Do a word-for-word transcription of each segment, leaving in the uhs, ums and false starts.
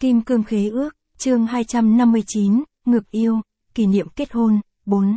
Kim cương khế ước, chương hai trăm năm mươi chín, ngược yêu, kỷ niệm kết hôn, bốn.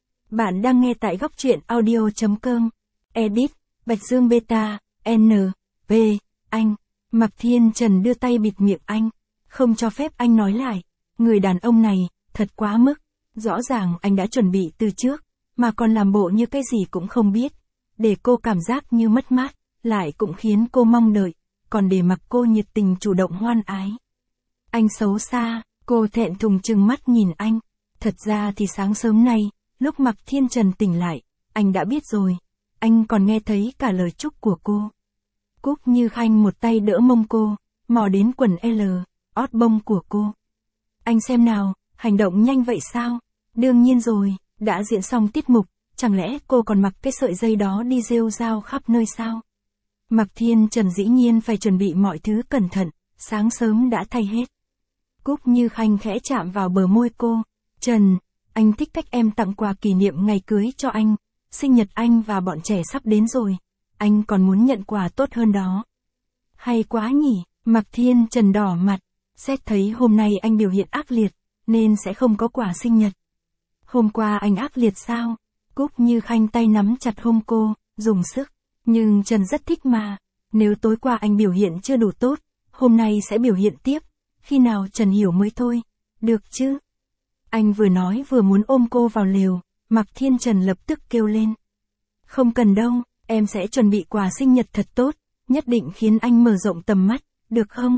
Bạn đang nghe tại góc truyện audio.com. Edit, Bạch Dương Beta, N, V, anh. Mạc Thiên Trần đưa tay bịt miệng anh, không cho phép anh nói lại. Người đàn ông này, thật quá mức. Rõ ràng anh đã chuẩn bị từ trước, mà còn làm bộ như cái gì cũng không biết. Để cô cảm giác như mất mát, lại cũng khiến cô mong đợi, còn để mặc cô nhiệt tình chủ động hoan ái. Anh xấu xa, cô thẹn thùng trừng mắt nhìn anh. Thật ra thì sáng sớm nay, lúc Mạc Thiên Trần tỉnh lại, anh đã biết rồi. Anh còn nghe thấy cả lời chúc của cô. Cúc Như Khanh một tay đỡ mông cô, mò đến quần L, ót bông của cô. Anh xem nào, hành động nhanh vậy sao? Đương nhiên rồi, đã diễn xong tiết mục, chẳng lẽ cô còn mặc cái sợi dây đó đi rêu rao khắp nơi sao? Mạc Thiên Trần dĩ nhiên phải chuẩn bị mọi thứ cẩn thận, sáng sớm đã thay hết. Cúc Như Khanh khẽ chạm vào bờ môi cô. Trần, anh thích cách em tặng quà kỷ niệm ngày cưới cho anh. Sinh nhật anh và bọn trẻ sắp đến rồi. Anh còn muốn nhận quà tốt hơn đó. Hay quá nhỉ, Mạc Thiên Trần đỏ mặt. Xét thấy hôm nay anh biểu hiện ác liệt, nên sẽ không có quà sinh nhật. Hôm qua anh ác liệt sao? Cúc Như Khanh tay nắm chặt hông cô, dùng sức. Nhưng Trần rất thích mà. Nếu tối qua anh biểu hiện chưa đủ tốt, hôm nay sẽ biểu hiện tiếp. Khi nào Trần hiểu mới thôi. Được chứ? Anh vừa nói vừa muốn ôm cô vào lều. Mạc Thiên Trần lập tức kêu lên. Không cần đâu, em sẽ chuẩn bị quà sinh nhật thật tốt, nhất định khiến anh mở rộng tầm mắt, được không?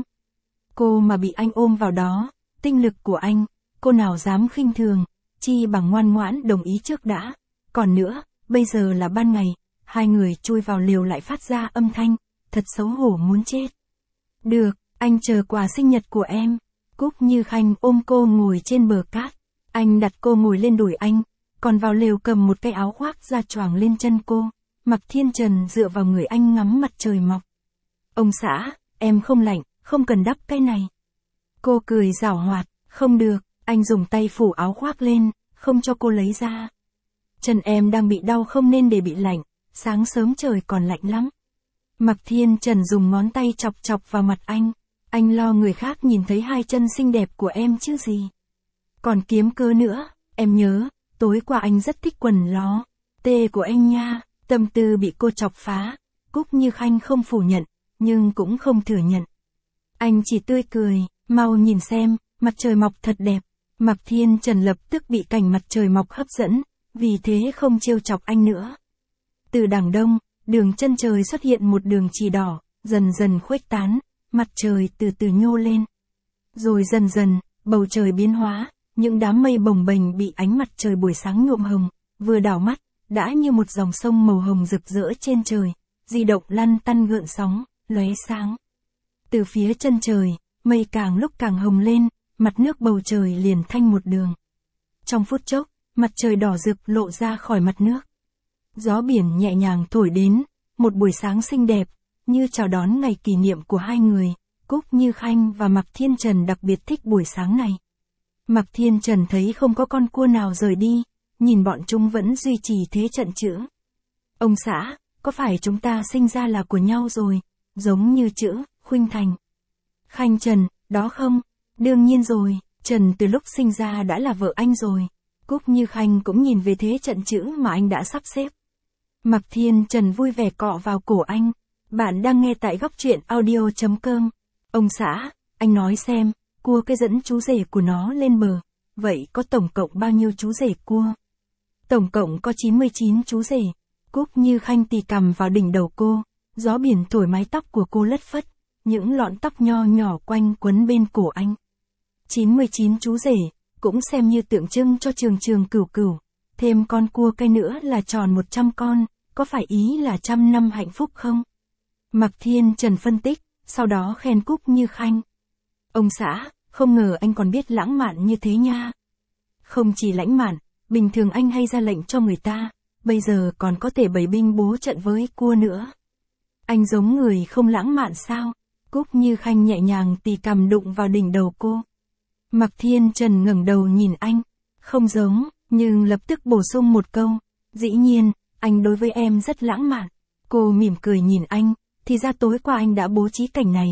Cô mà bị anh ôm vào đó, tinh lực của anh, cô nào dám khinh thường, chi bằng ngoan ngoãn đồng ý trước đã. Còn nữa, bây giờ là ban ngày, hai người chui vào lều lại phát ra âm thanh, thật xấu hổ muốn chết. Được, anh chờ quà sinh nhật của em. Cúc Như Khanh ôm cô ngồi trên bờ cát, anh đặt cô ngồi lên đùi anh, còn vào lều cầm một cái áo khoác ra choàng lên chân cô. Mạc Thiên Trần dựa vào người anh ngắm mặt trời mọc. Ông xã, em không lạnh, không cần đắp cái này. Cô cười giảo hoạt, không được, anh dùng tay phủ áo khoác lên, không cho cô lấy ra. Chân em đang bị đau không nên để bị lạnh, sáng sớm trời còn lạnh lắm. Mạc Thiên Trần dùng ngón tay chọc chọc vào mặt anh, anh lo người khác nhìn thấy hai chân xinh đẹp của em chứ gì. Còn kiếm cớ nữa, em nhớ, tối qua anh rất thích quần ló, tê của anh nha. Tâm tư bị cô chọc phá, Cúc Như Khanh không phủ nhận, nhưng cũng không thừa nhận. Anh chỉ tươi cười, mau nhìn xem, mặt trời mọc thật đẹp. Mạc Thiên Trần lập tức bị cảnh mặt trời mọc hấp dẫn, vì thế không trêu chọc anh nữa. Từ đằng đông, đường chân trời xuất hiện một đường chỉ đỏ, dần dần khuếch tán, mặt trời từ từ nhô lên. Rồi dần dần, bầu trời biến hóa, những đám mây bồng bềnh bị ánh mặt trời buổi sáng nhuộm hồng, vừa đảo mắt, đã như một dòng sông màu hồng rực rỡ trên trời, di động lăn tăn gợn sóng, lóe sáng. Từ phía chân trời, mây càng lúc càng hồng lên, mặt nước bầu trời liền thanh một đường. Trong phút chốc, mặt trời đỏ rực lộ ra khỏi mặt nước. Gió biển nhẹ nhàng thổi đến, một buổi sáng xinh đẹp, như chào đón ngày kỷ niệm của hai người. Cúc Như Khanh và Mạc Thiên Trần đặc biệt thích buổi sáng này. Mạc Thiên Trần thấy không có con cua nào rời đi. Nhìn bọn chúng vẫn duy trì thế trận chữ. Ông xã, có phải chúng ta sinh ra là của nhau rồi, giống như chữ, Khuynh Thành. Khanh Trần, đó không? Đương nhiên rồi, Trần từ lúc sinh ra đã là vợ anh rồi. Cúc Như Khanh cũng nhìn về thế trận chữ mà anh đã sắp xếp. Mạc Thiên Trần vui vẻ cọ vào cổ anh. Bạn đang nghe tại góc truyện audio.com. Ông xã, anh nói xem, cua cái dẫn chú rể của nó lên bờ. Vậy có tổng cộng bao nhiêu chú rể cua? Tổng cộng có chín mươi chín chú rể. Cúc Như Khanh tì cằm vào đỉnh đầu cô, gió biển thổi mái tóc của cô lất phất, những lọn tóc nho nhỏ quanh quấn bên cổ anh. chín mươi chín chú rể, cũng xem như tượng trưng cho trường trường cửu cửu, thêm con cua cây nữa là tròn một trăm con, có phải ý là trăm năm hạnh phúc không? Mạc Thiên Trần phân tích, sau đó khen Cúc Như Khanh. Ông xã, không ngờ anh còn biết lãng mạn như thế nha. Không chỉ lãng mạn, bình thường anh hay ra lệnh cho người ta, bây giờ còn có thể bày binh bố trận với cua nữa. Anh giống người không lãng mạn sao? Cúc Như Khanh nhẹ nhàng tì cằm đụng vào đỉnh đầu cô. Mạc Thiên Trần ngẩng đầu nhìn anh, không giống, nhưng lập tức bổ sung một câu. Dĩ nhiên, anh đối với em rất lãng mạn. Cô mỉm cười nhìn anh, thì ra tối qua anh đã bố trí cảnh này,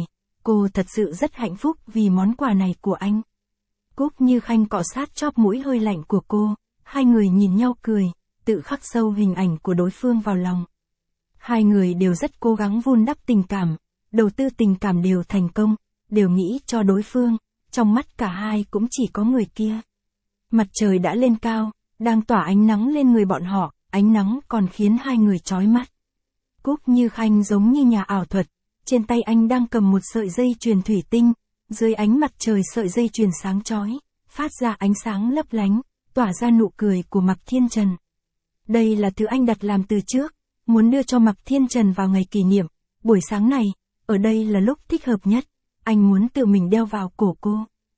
cô thật sự rất hạnh phúc vì món quà này của anh. Cúc Như Khanh cọ sát chóp mũi hơi lạnh của cô, hai người nhìn nhau cười, tự khắc sâu hình ảnh của đối phương vào lòng. Hai người đều rất cố gắng vun đắp tình cảm, đầu tư tình cảm đều thành công, đều nghĩ cho đối phương, trong mắt cả hai cũng chỉ có người kia. Mặt trời đã lên cao, đang tỏa ánh nắng lên người bọn họ, ánh nắng còn khiến hai người chói mắt. Cúc Như Khanh giống như nhà ảo thuật, trên tay anh đang cầm một sợi dây chuyền thủy tinh, dưới ánh mặt trời sợi dây chuyền sáng chói, phát ra ánh sáng lấp lánh, tỏa ra nụ cười của Mạc Thiên Trần. Đây là thứ anh đặt làm từ trước, muốn đưa cho Mạc Thiên Trần vào ngày kỷ niệm, buổi sáng này, ở đây là lúc thích hợp nhất, anh muốn tự mình đeo vào cổ cô.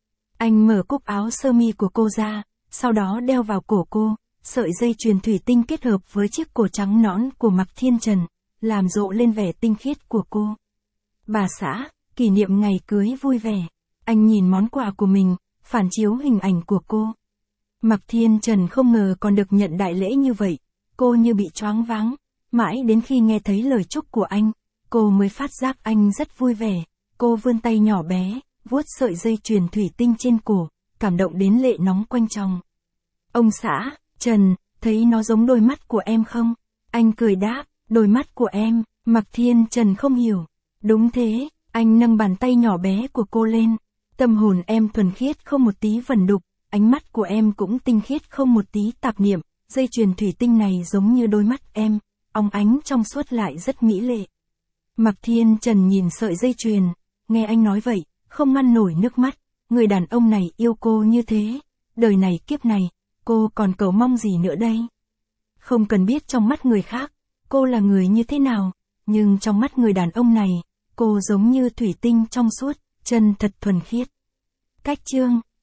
Anh mở cúc áo sơ mi của cô ra, sau đó đeo vào cổ cô, sợi dây chuyền thủy tinh kết hợp với chiếc cổ trắng nõn của Mạc Thiên Trần, làm rộ lên vẻ tinh khiết của cô. Bà xã, kỷ niệm ngày cưới vui vẻ. Anh nhìn món quà của mình, phản chiếu hình ảnh của cô. Mạc Thiên Trần không ngờ còn được nhận đại lễ như vậy, cô như bị choáng váng, mãi đến khi nghe thấy lời chúc của anh, cô mới phát giác anh rất vui vẻ. Cô vươn tay nhỏ bé, vuốt sợi dây chuyền thủy tinh trên cổ, cảm động đến lệ nóng quanh tròng. Ông xã, Trần, thấy nó giống đôi mắt của em không? Anh cười đáp, đôi mắt của em. Mạc Thiên Trần không hiểu. Đúng thế, anh nâng bàn tay nhỏ bé của cô lên. Tâm hồn em thuần khiết không một tí vẩn đục, ánh mắt của em cũng tinh khiết không một tí tạp niệm, dây chuyền thủy tinh này giống như đôi mắt em, óng ánh trong suốt lại rất mỹ lệ. Mạc Thiên Trần nhìn sợi dây chuyền, nghe anh nói vậy, không ngăn nổi nước mắt, người đàn ông này yêu cô như thế, đời này kiếp này, cô còn cầu mong gì nữa đây? Không cần biết trong mắt người khác, cô là người như thế nào, nhưng trong mắt người đàn ông này, cô giống như thủy tinh trong suốt, chân thật thuần khiết. Cách chương